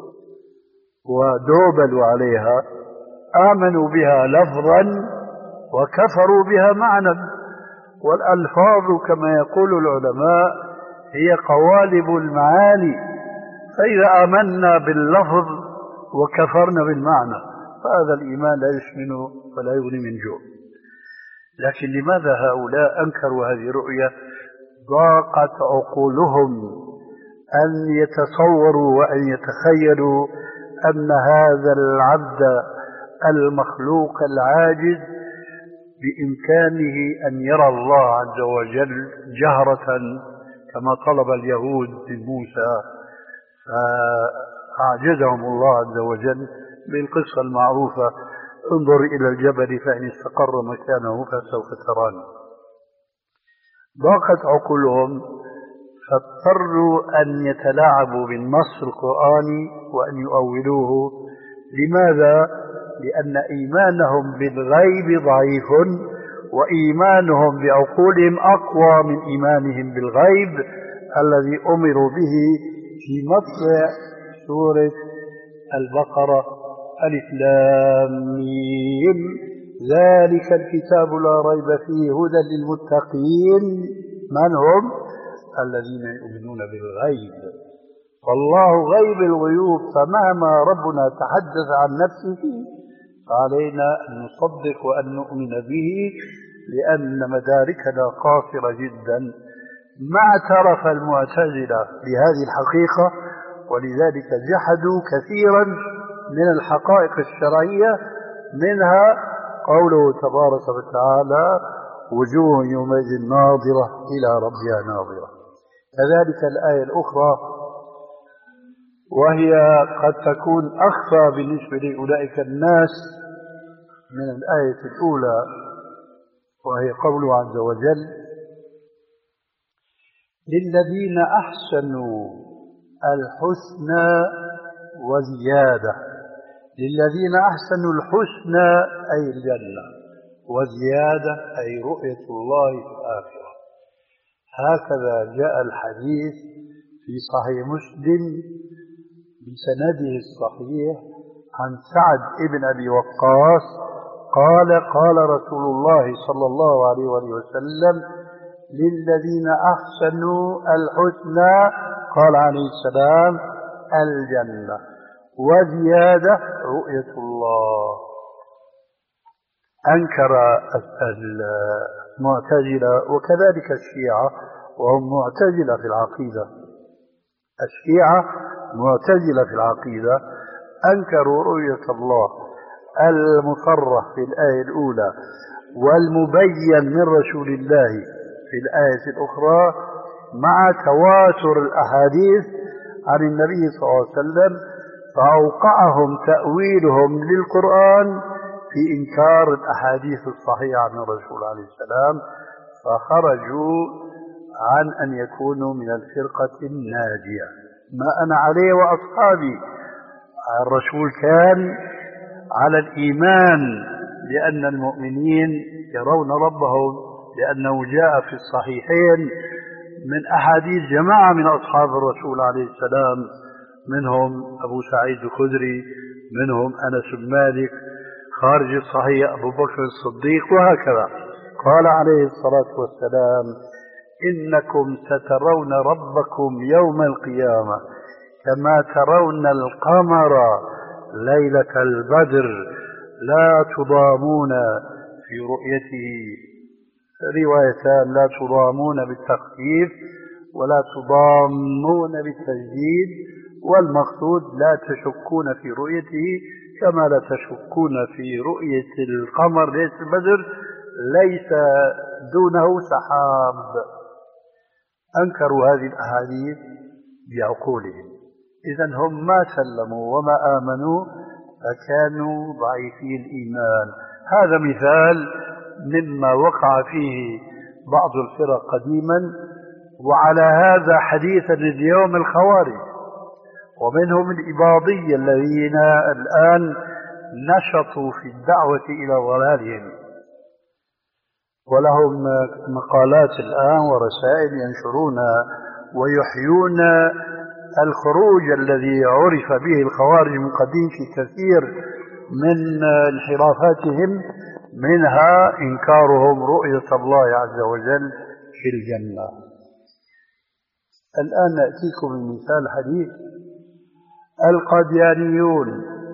ودوبلوا عليها، آمنوا بها لفظا وكفروا بها معنى. والألفاظ كما يقول العلماء هي قوالب المعاني، فإذا آمنا باللفظ وكفرنا بالمعنى فهذا الإيمان لا يشمن ولا يغني من جوع. لكن لماذا هؤلاء أنكروا هذه الرؤية؟ ضاقت عقولهم أن يتصوروا وأن يتخيلوا أن هذا العبد المخلوق العاجز بإمكانه أن يرى الله عز وجل جهرة كما طلب اليهود من موسى، فأعجزهم الله عز وجل بالقصة المعروفة: انظر إلى الجبل فإن استقر مكانه فسوف تراني. ضاقت عقولهم فاضطروا أن يتلاعبوا بالنص القرآني وأن يؤولوه. لماذا؟ لأن إيمانهم بالغيب ضعيف، وإيمانهم بعقولهم أقوى من إيمانهم بالغيب الذي أمروا به في مطلع سورة البقرة: ألف لام ميم ذلك الكتاب لا ريب فيه هدى للمتقين. من هم؟ الذين يؤمنون بالغيب. فالله غيب الغيوب، فمهما ربنا تحدث عن نفسه فعلينا أن نصدق وأن نؤمن به، لأن مداركنا قاصرة جدا. ما اعترف المعتزلة بهذه الحقيقة، ولذلك جحدوا كثيرا من الحقائق الشرعية، منها قوله تبارك وتعالى: وجوه يومئذ ناظرة إلى ربها ناظرة. كذلك الآية الأخرى، وهي قد تكون أخفى بالنسبة لأولئك الناس من الآية الأولى، وهي قوله عز وجل: للذين أحسنوا الحسنى وزيادة. للذين أحسنوا الحسنى أي الجنة، وزيادة أي رؤية الله في الآخرة. هكذا جاء الحديث في صحيح مسلم بسنده الصحيح عن سعد بن أبي وقاص قال: قال رسول الله صلى الله عليه وسلم: للذين أحسنوا الحسنى، قال عليه السلام: الجنة، وزيادة رؤية الله. أنكر المعتزلة وكذلك الشيعة، وهم معتزلة في العقيدة، الشيعة معتزلة في العقيدة، أنكروا رؤية الله المصرح في الآية الأولى والمبين من رسول الله في الآية الأخرى، مع تواتر الأحاديث عن النبي صلى الله عليه وسلم، فأوقعهم تأويلهم للقرآن في إنكار الأحاديث الصحيحة عن الرسول عليه السلام، فخرجوا عن أن يكونوا من الفرقة الناجية. ما أنا عليه وأصحابي، الرسول كان على الإيمان لأن المؤمنين يرون ربهم، لأنه جاء في الصحيحين من أحاديث جماعة من أصحاب الرسول عليه السلام، منهم أبو سعيد الخدري، منهم أنس بن مالك، خارج الصحيح أبو بكر الصديق، وهكذا. قال عليه الصلاة والسلام: إنكم سترون ربكم يوم القيامة كما ترون القمر ليلة البدر لا تضامون في رؤيته. روايتان: لا تضامون بالتخفيف ولا تضامون بالتجديد، والمقصود لا تشكون في رؤيته كما لا تشكون في رؤية القمر ليلة البدر ليس دونه سحاب. أنكروا هذه الأحاديث بعقولهم، إذن هم ما سلموا وما آمنوا فكانوا ضعيفي الإيمان. هذا مثال مما وقع فيه بعض الفرق قديما، وعلى هذا حديثا اليوم الخوارج، ومنهم الإباضية الذين الآن نشطوا في الدعوة إلى ضلالهم، ولهم مقالات الآن ورسائل ينشرونها ويحيون الخروج الذي عرف به الخوارج من قديم في كثير من انحرافاتهم، منها إنكارهم رؤية الله عز وجل في الجنة. الآن نأتيكم بمثال حديث. القاديانيون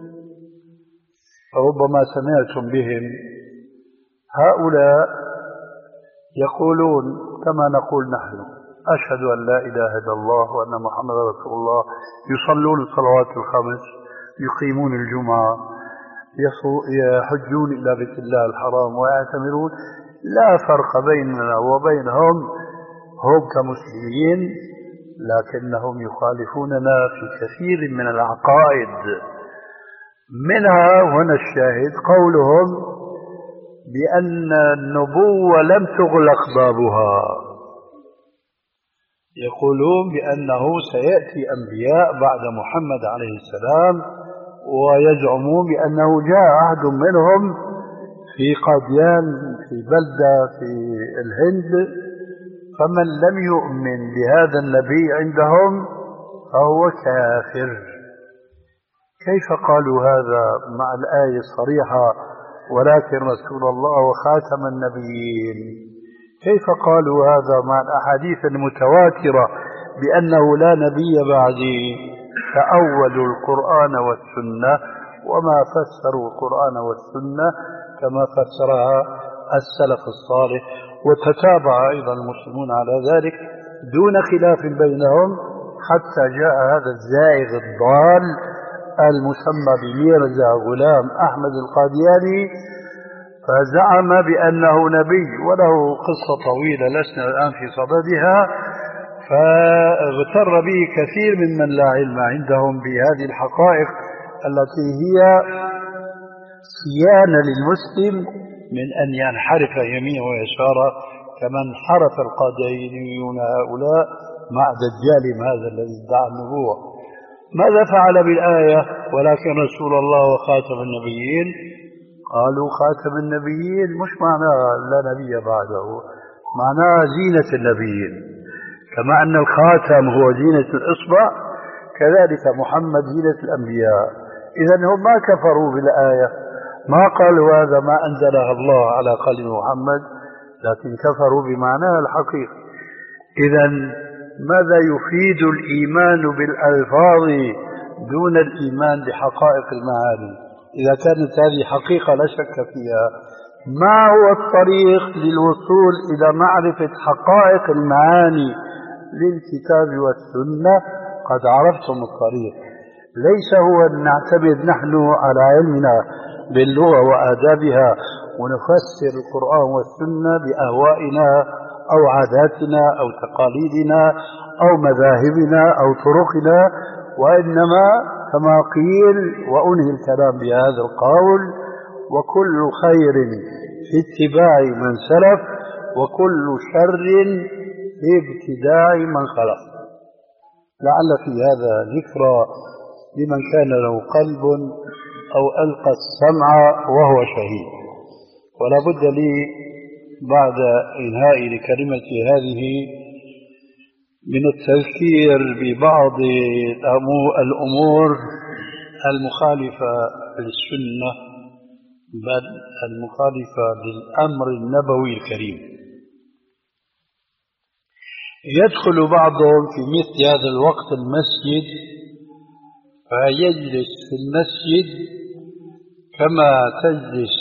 ربما سمعتم بهم، هؤلاء يقولون كما نقول نحن: أشهد أن لا إله إلا الله وأن محمد رسول الله، يصلون الصلوات الخمس، يقيمون الجمعة، يحجون إلى بيت الله الحرام ويعتمرون. لا فرق بيننا وبينهم، هم كمسلمين، لكنهم يخالفوننا في كثير من العقائد. منها هنا الشاهد قولهم بأن النبوة لم تغلق بابها، يقولون بأنه سيأتي أنبياء بعد محمد عليه السلام، ويزعمون بأنه جاء أحد منهم في قاديان في بلدة في الهند، فمن لم يؤمن بهذا النبي عندهم فهو كافر. كيف قالوا هذا مع الآية الصريحة ولكن رسول الله وخاتم النبيين؟ كيف قالوا هذا مع الأحاديث المتواترة بأنه لا نبي بعدي؟ تأولوا القرآن والسنة وما فسروا القرآن والسنة كما فسرها السلف الصالح، وتتابع أيضا المسلمون على ذلك دون خلاف بينهم، حتى جاء هذا الزائغ الضال المسمى بميرزا غلام أحمد القادياني، فزعم بأنه نبي، وله قصة طويلة لسنا الآن في صددها، فاغتر به كثير ممن لا علم عندهم بهذه الحقائق التي هي صيانة للمسلم من أن ينحرف يمينه ويساره كما انحرف القاديانيون هؤلاء مع دجالهم هذا الذي ادعى النبوة. ماذا فعل بالآية ولكن رسول الله وخاتم النبيين؟ قالوا خاتم النبيين مش معناها لا نبي بعده، معناها زينة النبيين، كما أن الخاتم هو زينة الإصبع كذلك محمد زينة الأنبياء. إذن هم ما كفروا بالآية، ما قالوا هذا ما أنزلها الله على قلب محمد، لكن كفروا بمعناها الحقيقي. إذن ماذا يفيد الإيمان بالألفاظ دون الإيمان بحقائق المعاني؟ إذا كانت هذه حقيقة لا شك فيها، ما هو الطريق للوصول إلى معرفة حقائق المعاني للكتاب والسنة؟ قد عرفتم الطريق، ليس هو أن نعتمد نحن على علمنا باللغة وآدابها ونفسر القرآن والسنة بأهوائنا أو عاداتنا أو تقاليدنا أو مذاهبنا أو طرقنا، وإنما كما قيل، وأنهي الكلام بهذا القول: وكل خير في اتباع من سلف وكل شر في ابتداع من خلف. لعل في هذا ذكرى لمن كان له قلب أو ألقى السمع وهو شهيد. ولا بد لي بعد إنهاء لكلمتي هذه من التذكير ببعض الأمور المخالفة للسنة، بل المخالفة للأمر النبوي الكريم. يدخل بعضهم في مثل هذا الوقت المسجد فيجلس في المسجد كما تجلس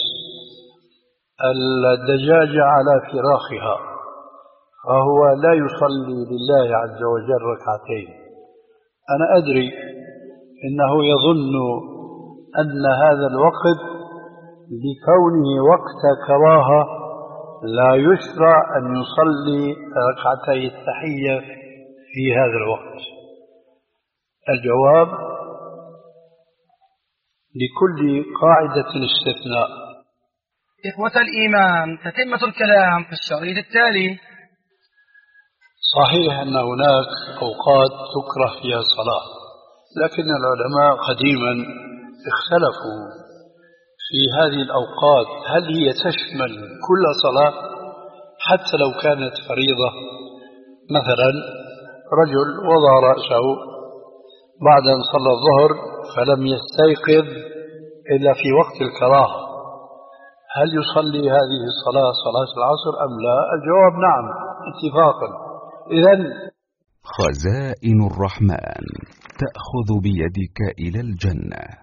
الدجاجة على فراخها، فهو لا يصلي لله عز وجل ركعتين. أنا أدري إنه يظن أن هذا الوقت بكونه وقت كراهة لا يشرع أن يصلي ركعتي التحية في هذا الوقت. الجواب: لكل قاعدة استثناء. إخوة الإيمان، تتمة الكلام في الشريط التالي. صحيح أن هناك أوقات تكره فيها الصلاة، لكن العلماء قديما اختلفوا في هذه الأوقات، هل هي تشمل كل صلاة حتى لو كانت فريضة؟ مثلا رجل وضع رأسه بعد أن صلى الظهر فلم يستيقظ إلا في وقت الكراهة، هل يصلي هذه الصلاة صلاة العصر أم لا؟ الجواب نعم اتفاقا. إذن خزائن الرحمن تأخذ بيدك إلى الجنة.